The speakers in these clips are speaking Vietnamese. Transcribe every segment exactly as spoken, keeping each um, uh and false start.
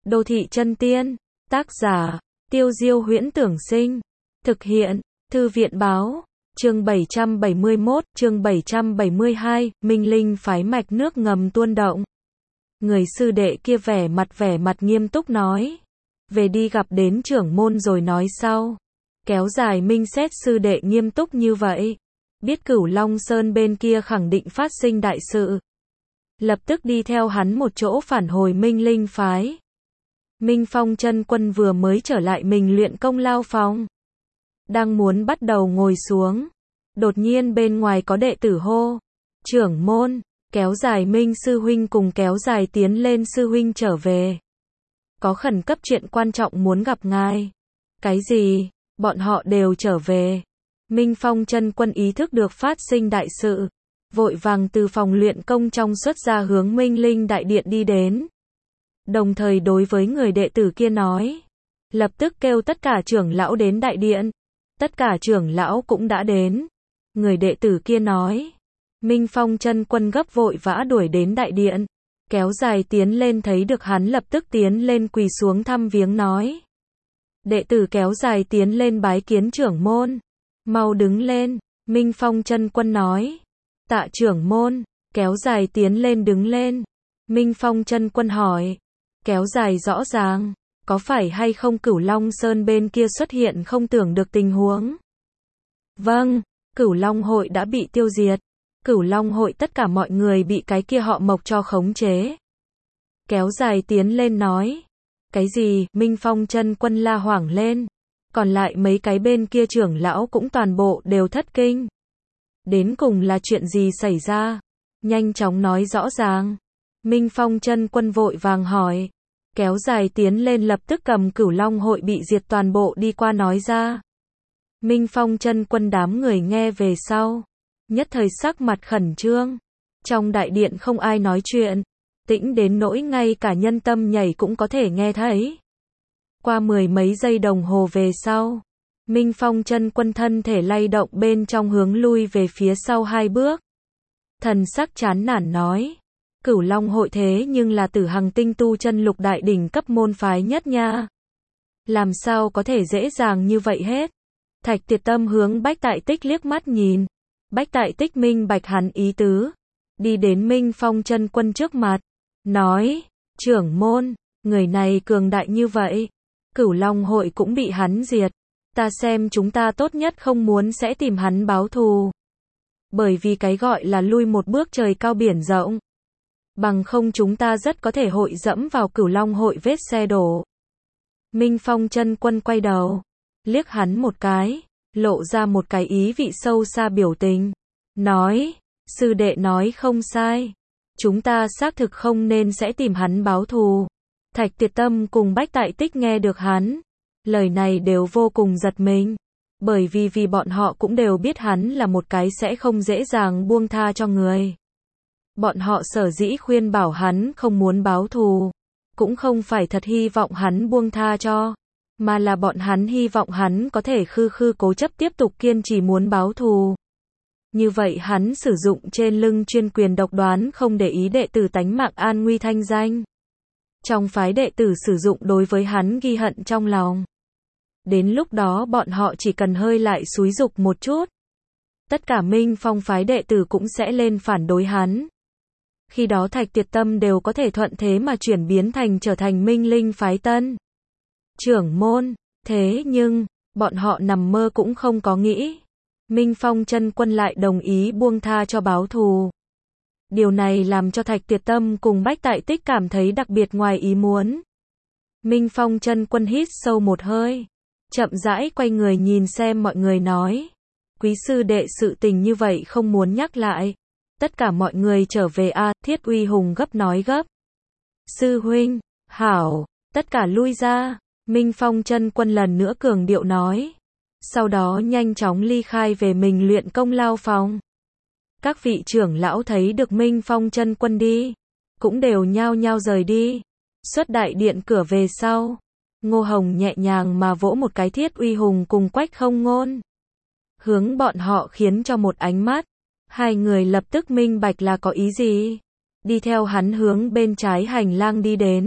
Đô thị chân tiên, tác giả, Tiêu Diêu Huyễn Tưởng Sinh, thực hiện, Thư viện báo, chương bảy trăm bảy mươi mốt, chương bảy trăm bảy mươi hai, Minh Linh phái mạch nước ngầm tuôn động. Người sư đệ kia vẻ mặt vẻ mặt nghiêm túc nói, về đi gặp đến trưởng môn rồi nói sau. Kéo dài Minh xét sư đệ nghiêm túc như vậy, biết Cửu Long Sơn bên kia khẳng định phát sinh đại sự. Lập tức đi theo hắn một chỗ phản hồi Minh Linh phái. Minh Phong chân quân vừa mới trở lại mình luyện công lao phòng. Đang muốn bắt đầu ngồi xuống. Đột nhiên bên ngoài có đệ tử hô. Trưởng môn, kéo dài Minh sư huynh cùng kéo dài tiến lên sư huynh trở về. Có khẩn cấp chuyện quan trọng muốn gặp ngài. Cái gì? Bọn họ đều trở về. Minh Phong chân quân ý thức được phát sinh đại sự. Vội vàng từ phòng luyện công trong xuất ra hướng Minh Linh đại điện đi đến. Đồng thời đối với người đệ tử kia nói. Lập tức kêu tất cả trưởng lão đến đại điện. Tất cả trưởng lão cũng đã đến. Người đệ tử kia nói. Minh Phong chân quân gấp vội vã đuổi đến đại điện. Kéo dài tiến lên thấy được hắn lập tức tiến lên quỳ xuống thăm viếng nói. Đệ tử kéo dài tiến lên bái kiến trưởng môn. Mau đứng lên, Minh Phong chân quân nói. Tạ trưởng môn, kéo dài tiến lên đứng lên. Minh Phong chân quân hỏi. Kéo dài rõ ràng, có phải hay không Cửu Long Sơn bên kia xuất hiện không tưởng được tình huống? Vâng, Cửu Long hội đã bị tiêu diệt. Cửu Long hội tất cả mọi người bị cái kia họ Mộc cho khống chế. Kéo dài tiến lên nói. Cái gì? Minh Phong chân quân la hoảng lên. Còn lại mấy cái bên kia trưởng lão cũng toàn bộ đều thất kinh. Đến cùng là chuyện gì xảy ra? Nhanh chóng nói rõ ràng. Minh Phong chân quân vội vàng hỏi. Kéo dài tiến lên lập tức cầm Cửu Long hội bị diệt toàn bộ đi qua nói ra. Minh Phong chân quân đám người nghe về sau. Nhất thời sắc mặt khẩn trương. Trong đại điện không ai nói chuyện. Tĩnh đến nỗi ngay cả nhân tâm nhảy cũng có thể nghe thấy. Qua mười mấy giây đồng hồ về sau. Minh Phong chân quân thân thể lay động bên trong hướng lui về phía sau hai bước. Thần sắc chán nản nói. Cửu Long hội thế nhưng là Tử Hằng tinh tu chân lục đại đỉnh cấp môn phái nhất nha. Làm sao có thể dễ dàng như vậy hết. Thạch Tiệt Tâm hướng Bách Tại Tích liếc mắt nhìn. Bách Tại Tích minh bạch hắn ý tứ. Đi đến Minh Phong chân quân trước mặt. Nói, trưởng môn, người này cường đại như vậy. Cửu Long hội cũng bị hắn diệt. Ta xem chúng ta tốt nhất không muốn sẽ tìm hắn báo thù. Bởi vì cái gọi là lui một bước trời cao biển rộng. Bằng không chúng ta rất có thể hội dẫm vào Cửu Long hội vết xe đổ. Minh Phong chân quân quay đầu. Liếc hắn một cái. Lộ ra một cái ý vị sâu xa biểu tình. Nói, sư đệ nói không sai. Chúng ta xác thực không nên sẽ tìm hắn báo thù. Thạch Tiệt Tâm cùng Bách Tại Tích nghe được hắn. Lời này đều vô cùng giật mình. Bởi vì vì bọn họ cũng đều biết hắn là một cái sẽ không dễ dàng buông tha cho người. Bọn họ sở dĩ khuyên bảo hắn không muốn báo thù. Cũng không phải thật hy vọng hắn buông tha cho. Mà là bọn hắn hy vọng hắn có thể khư khư cố chấp tiếp tục kiên trì muốn báo thù. Như vậy hắn sử dụng trên lưng chuyên quyền độc đoán không để ý đệ tử tánh mạng an nguy thanh danh. Trong phái đệ tử sử dụng đối với hắn ghi hận trong lòng. Đến lúc đó bọn họ chỉ cần hơi lại xúi dục một chút. Tất cả Minh Phong phái đệ tử cũng sẽ lên phản đối hắn. Khi đó Thạch Tiệt Tâm đều có thể thuận thế mà chuyển biến thành trở thành Minh Linh phái tân. Trưởng môn, thế nhưng, bọn họ nằm mơ cũng không có nghĩ. Minh Phong chân quân lại đồng ý buông tha cho báo thù. Điều này làm cho Thạch Tiệt Tâm cùng Bách Tại Tích cảm thấy đặc biệt ngoài ý muốn. Minh Phong chân quân hít sâu một hơi. Chậm rãi quay người nhìn xem mọi người nói. Quý sư đệ sự tình như vậy không muốn nhắc lại. Tất cả mọi người trở về a. Thiết Uy Hùng gấp nói gấp. Sư huynh, hảo, tất cả lui ra. Minh Phong chân quân lần nữa cường điệu nói. Sau đó nhanh chóng ly khai về mình luyện công lao phòng. Các vị trưởng lão thấy được Minh Phong chân quân đi. Cũng đều nhao nhao rời đi. Xuất đại điện cửa về sau. Ngô Hồng nhẹ nhàng mà vỗ một cái Thiết Uy Hùng cùng Quách Không Ngôn. Hướng bọn họ khiến cho một ánh mắt. Hai người lập tức minh bạch là có ý gì. Đi theo hắn hướng bên trái hành lang đi đến.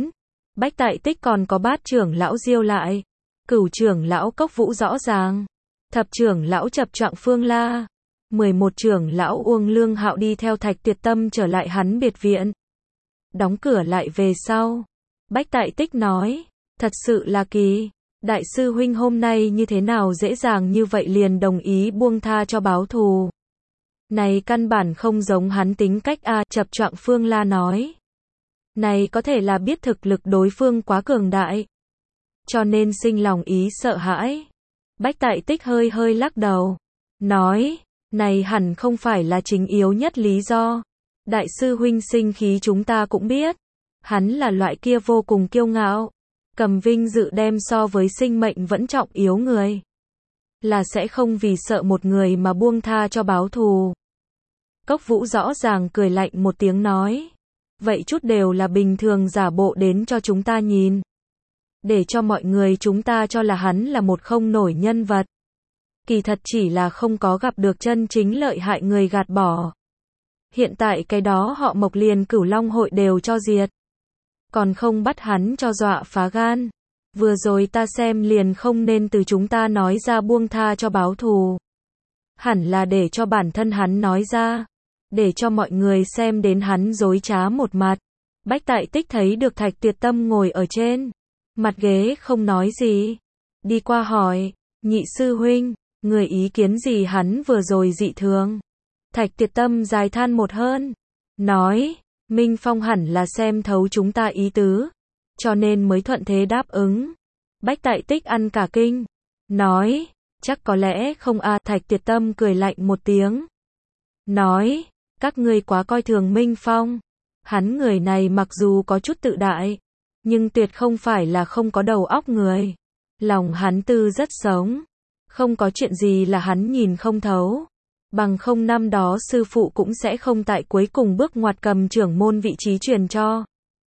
Bách Tại Tích còn có bát trưởng lão Diêu Lại, cửu trưởng lão Cốc Vũ rõ ràng, thập trưởng lão Chập Choạng Phương La, mười một trưởng lão Uông Lương Hạo đi theo Thạch Tuyệt Tâm trở lại hắn biệt viện. Đóng cửa lại về sau, Bách Tại Tích nói, thật sự là kỳ, đại sư huynh hôm nay như thế nào dễ dàng như vậy liền đồng ý buông tha cho báo thù. Này căn bản không giống hắn tính cách a, Chập Choạng Phương La nói. Này có thể là biết thực lực đối phương quá cường đại, cho nên sinh lòng ý sợ hãi. Bách Tại Tích hơi hơi lắc đầu, nói, này hẳn không phải là chính yếu nhất lý do. Đại sư huynh sinh khí chúng ta cũng biết, hắn là loại kia vô cùng kiêu ngạo, cầm vinh dự đem so với sinh mệnh vẫn trọng yếu người, là sẽ không vì sợ một người mà buông tha cho báo thù. Cốc Vũ rõ ràng cười lạnh một tiếng nói, vậy chút đều là bình thường giả bộ đến cho chúng ta nhìn, để cho mọi người chúng ta cho là hắn là một không nổi nhân vật. Kỳ thật chỉ là không có gặp được chân chính lợi hại người gạt bỏ. Hiện tại cái đó họ Mộc liền Cửu Long hội đều cho diệt, còn không bắt hắn cho dọa phá gan. Vừa rồi ta xem liền không nên từ chúng ta nói ra buông tha cho báo thù, hẳn là để cho bản thân hắn nói ra, để cho mọi người xem đến hắn dối trá một mặt. Bách Tại Tích thấy được Thạch Tuyệt Tâm ngồi ở trên mặt ghế không nói gì, đi qua hỏi, nhị sư huynh, người ý kiến gì hắn vừa rồi dị thường? Thạch Tuyệt Tâm dài than một hơn, nói, Minh Phong hẳn là xem thấu chúng ta ý tứ, cho nên mới thuận thế đáp ứng. Bách Tại Tích ăn cả kinh, nói, chắc có lẽ không a. Thạch Tuyệt Tâm cười lạnh một tiếng, nói, các ngươi quá coi thường Minh Phong. Hắn người này mặc dù có chút tự đại, nhưng tuyệt không phải là không có đầu óc người. Lòng hắn tư rất sống, không có chuyện gì là hắn nhìn không thấu. Bằng không năm đó sư phụ cũng sẽ không tại cuối cùng bước ngoặt cầm trưởng môn vị trí truyền cho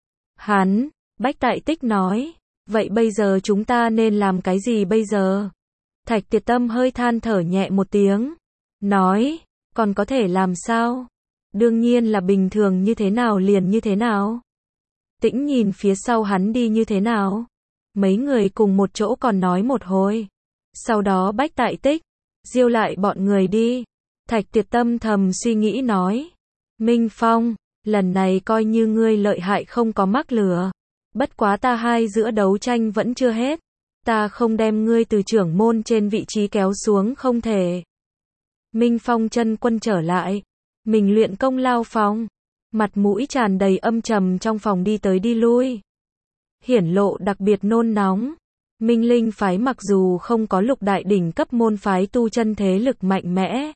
hắn. Bách Tại Tích nói, vậy bây giờ chúng ta nên làm cái gì bây giờ? Thạch Tuyệt Tâm hơi than thở nhẹ một tiếng, nói, còn có thể làm sao? Đương nhiên là bình thường như thế nào liền như thế nào. Tĩnh nhìn phía sau hắn đi như thế nào. Mấy người cùng một chỗ còn nói một hồi. Sau đó Bách Tại Tích, Diêu Lại bọn người đi. Thạch Tuyệt Tâm thầm suy nghĩ nói, Minh Phong, lần này coi như ngươi lợi hại không có mắc lửa. Bất quá ta hai giữa đấu tranh vẫn chưa hết. Ta không đem ngươi từ trưởng môn trên vị trí kéo xuống không thể. Minh Phong chân quân trở lại. Mình luyện công lao phòng, mặt mũi tràn đầy âm trầm trong phòng đi tới đi lui, hiển lộ đặc biệt nôn nóng. Minh Linh phái mặc dù không có lục đại đỉnh cấp môn phái tu chân thế lực mạnh mẽ,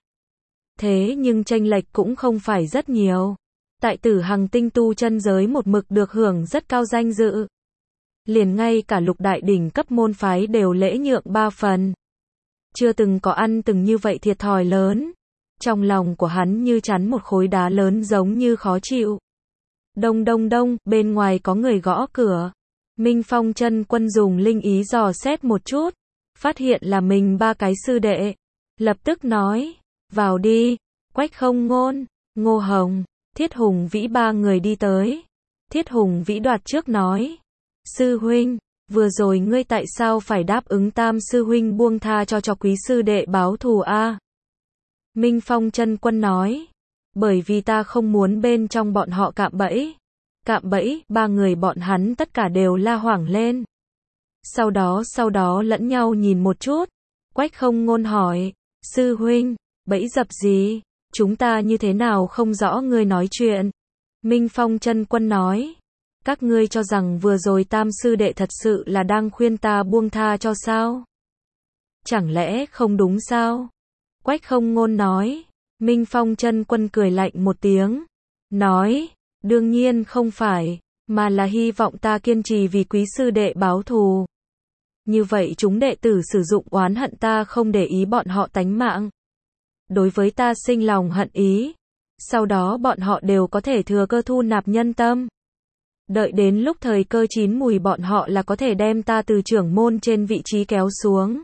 thế nhưng chênh lệch cũng không phải rất nhiều. Tại Tử Hằng Tinh tu chân giới một mực được hưởng rất cao danh dự, liền ngay cả lục đại đỉnh cấp môn phái đều lễ nhượng ba phần, chưa từng có ăn từng như vậy thiệt thòi lớn. Trong lòng của hắn như chắn một khối đá lớn giống như khó chịu. Đông đông đông, bên ngoài có người gõ cửa. Minh Phong chân quân dùng linh ý dò xét một chút, phát hiện là mình ba cái sư đệ. Lập tức nói, vào đi. Quách Không Ngôn, Ngô Hồng, Thiết Hùng Vĩ ba người đi tới. Thiết Hùng Vĩ đoạt trước nói, sư huynh, vừa rồi ngươi tại sao phải đáp ứng tam sư huynh buông tha cho cho quý sư đệ báo thù a? Minh Phong chân quân nói, bởi vì ta không muốn bên trong bọn họ cạm bẫy. Cạm bẫy, ba người bọn hắn tất cả đều la hoảng lên. Sau đó sau đó lẫn nhau nhìn một chút. Quách Không Ngôn hỏi, sư huynh, bẫy dập gì? Chúng ta như thế nào không rõ ngươi nói chuyện? Minh Phong chân quân nói, các ngươi cho rằng vừa rồi tam sư đệ thật sự là đang khuyên ta buông tha cho sao? Chẳng lẽ không đúng sao? Quách Không Ngôn nói. Minh Phong chân quân cười lạnh một tiếng, nói, đương nhiên không phải, mà là hy vọng ta kiên trì vì quý sư đệ báo thù. Như vậy chúng đệ tử sử dụng oán hận ta không để ý bọn họ tánh mạng. Đối với ta sinh lòng hận ý. Sau đó bọn họ đều có thể thừa cơ thu nạp nhân tâm. Đợi đến lúc thời cơ chín mùi bọn họ là có thể đem ta từ trưởng môn trên vị trí kéo xuống.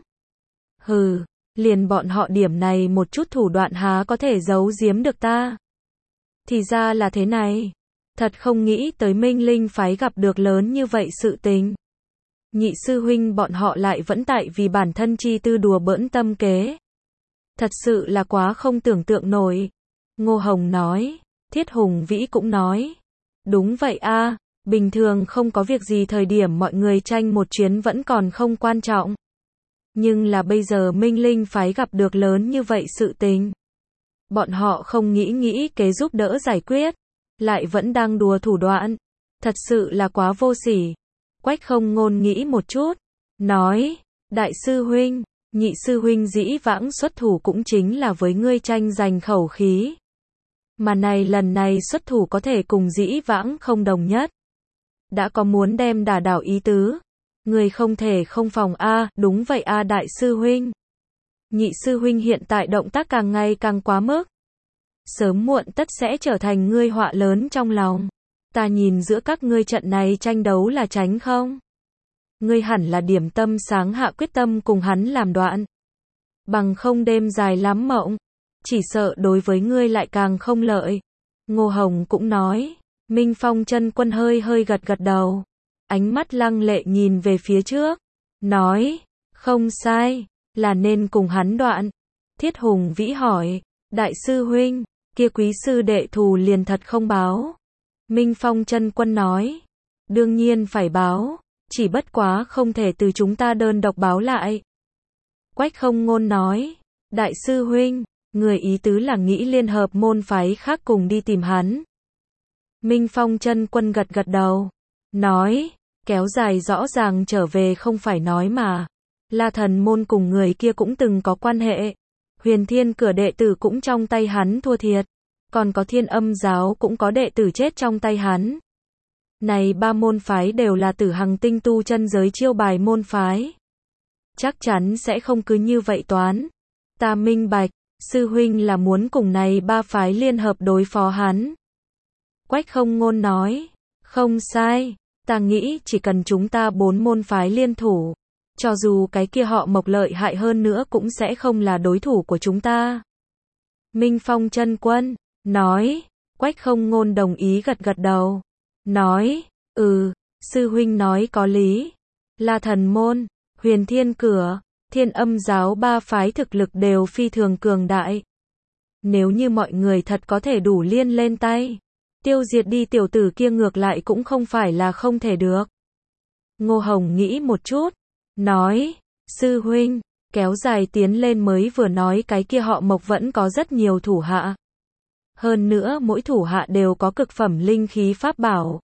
Hừ. Liền bọn họ điểm này một chút thủ đoạn há có thể giấu giếm được ta. Thì ra là thế này. Thật không nghĩ tới Minh Linh phái gặp được lớn như vậy sự tình. Nhị sư huynh bọn họ lại vẫn tại vì bản thân chi tư đùa bỡn tâm kế. Thật sự là quá không tưởng tượng nổi. Ngô Hồng nói, Thiết Hùng Vĩ cũng nói. Đúng vậy a, bình thường không có việc gì thời điểm mọi người tranh một chuyến vẫn còn không quan trọng. Nhưng là bây giờ Minh Linh phái gặp được lớn như vậy sự tình. Bọn họ không nghĩ nghĩ kế giúp đỡ giải quyết, lại vẫn đang đùa thủ đoạn. Thật sự là quá vô sỉ. Quách Không Ngôn nghĩ một chút, nói, đại sư huynh, nhị sư huynh dĩ vãng xuất thủ cũng chính là với ngươi tranh giành khẩu khí. Mà này lần này xuất thủ có thể cùng dĩ vãng không đồng nhất. Đã có muốn đem đả đảo ý tứ. Người không thể không phòng a, đúng vậy a đại sư huynh. Nhị sư huynh hiện tại động tác càng ngày càng quá mức. Sớm muộn tất sẽ trở thành ngươi họa lớn trong lòng. Ta nhìn giữa các ngươi trận này tranh đấu là tránh không? Ngươi hẳn là điểm tâm sáng hạ quyết tâm cùng hắn làm đoạn. Bằng không đêm dài lắm mộng. Chỉ sợ đối với ngươi lại càng không lợi. Ngô Hồng cũng nói. Minh Phong chân quân hơi hơi gật gật đầu. Ánh mắt lăng lệ nhìn về phía trước. Nói. Không sai. Là nên cùng hắn đoạn. Thiết Hùng Vĩ hỏi. Đại sư huynh. Kia quý sư đệ thù liền thật không báo. Minh Phong chân quân nói. Đương nhiên phải báo. Chỉ bất quá không thể từ chúng ta đơn độc báo lại. Quách Không Ngôn nói. Đại sư huynh. Người ý tứ là nghĩ liên hợp môn phái khác cùng đi tìm hắn. Minh Phong chân quân gật gật đầu. Nói. Kéo dài rõ ràng trở về không phải nói mà. La Thần môn cùng người kia cũng từng có quan hệ. Huyền Thiên cửa đệ tử cũng trong tay hắn thua thiệt. Còn có Thiên Âm giáo cũng có đệ tử chết trong tay hắn. Này ba môn phái đều là Tử Hằng tinh tu chân giới chiêu bài môn phái. Chắc chắn sẽ không cứ như vậy toán. Ta minh bạch, sư huynh là muốn cùng này ba phái liên hợp đối phó hắn. Quách Không Ngôn nói, không sai, ta nghĩ chỉ cần chúng ta bốn môn phái liên thủ. Cho dù cái kia họ Mộc lợi hại hơn nữa cũng sẽ không là đối thủ của chúng ta. Minh Phong chân quân, nói, Quách Không Ngôn đồng ý gật gật đầu. Nói, ừ, sư huynh nói có lý. La Thần môn, Huyền Thiên cửa, Thiên Âm giáo ba phái thực lực đều phi thường cường đại. Nếu như mọi người thật có thể đủ liên lên tay, tiêu diệt đi tiểu tử kia ngược lại cũng không phải là không thể được. Ngô Hồng nghĩ một chút, nói, sư huynh, kéo dài tiến lên mới vừa nói cái kia họ Mộc vẫn có rất nhiều thủ hạ. Hơn nữa mỗi thủ hạ đều có cực phẩm linh khí pháp bảo.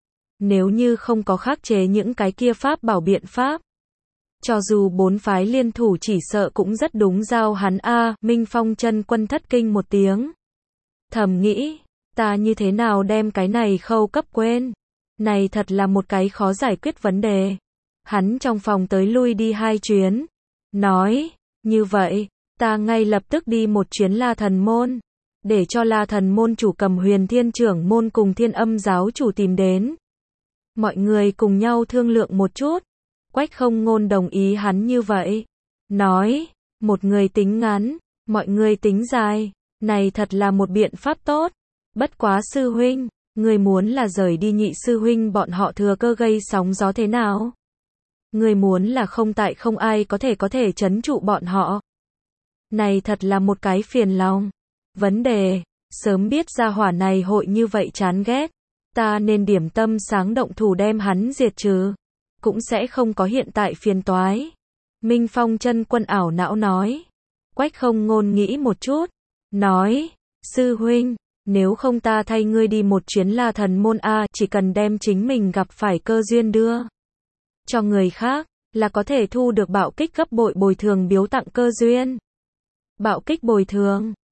Nếu như không có khắc chế những cái kia pháp bảo biện pháp, cho dù bốn phái liên thủ chỉ sợ cũng rất đúng giao hắn a. Minh Phong chân quân thất kinh một tiếng. Thầm nghĩ, ta như thế nào đem cái này khâu cấp quên. Này thật là một cái khó giải quyết vấn đề. Hắn trong phòng tới lui đi hai chuyến. Nói, như vậy, ta ngay lập tức đi một chuyến La Thần môn. Để cho La Thần môn chủ cầm Huyền Thiên trưởng môn cùng Thiên Âm giáo chủ tìm đến. Mọi người cùng nhau thương lượng một chút. Quách Không Ngôn đồng ý hắn như vậy. Nói, một người tính ngắn, mọi người tính dài. Này thật là một biện pháp tốt. Bất quá sư huynh, người muốn là rời đi nhị sư huynh bọn họ thừa cơ gây sóng gió thế nào? Người muốn là không tại không ai có thể có thể trấn trụ bọn họ. Này thật là một cái phiền lòng. Vấn đề, sớm biết ra hỏa này hội như vậy chán ghét. Ta nên điểm tâm sáng động thủ đem hắn diệt trừ. Cũng sẽ không có hiện tại phiền toái. Minh Phong chân quân ảo não nói. Quách Không Ngôn nghĩ một chút. Nói, sư huynh, nếu không ta thay ngươi đi một chuyến La Thần môn a, chỉ cần đem chính mình gặp phải cơ duyên đưa cho người khác, là có thể thu được bạo kích gấp bội bồi thường biếu tặng cơ duyên. Bạo kích bồi thường.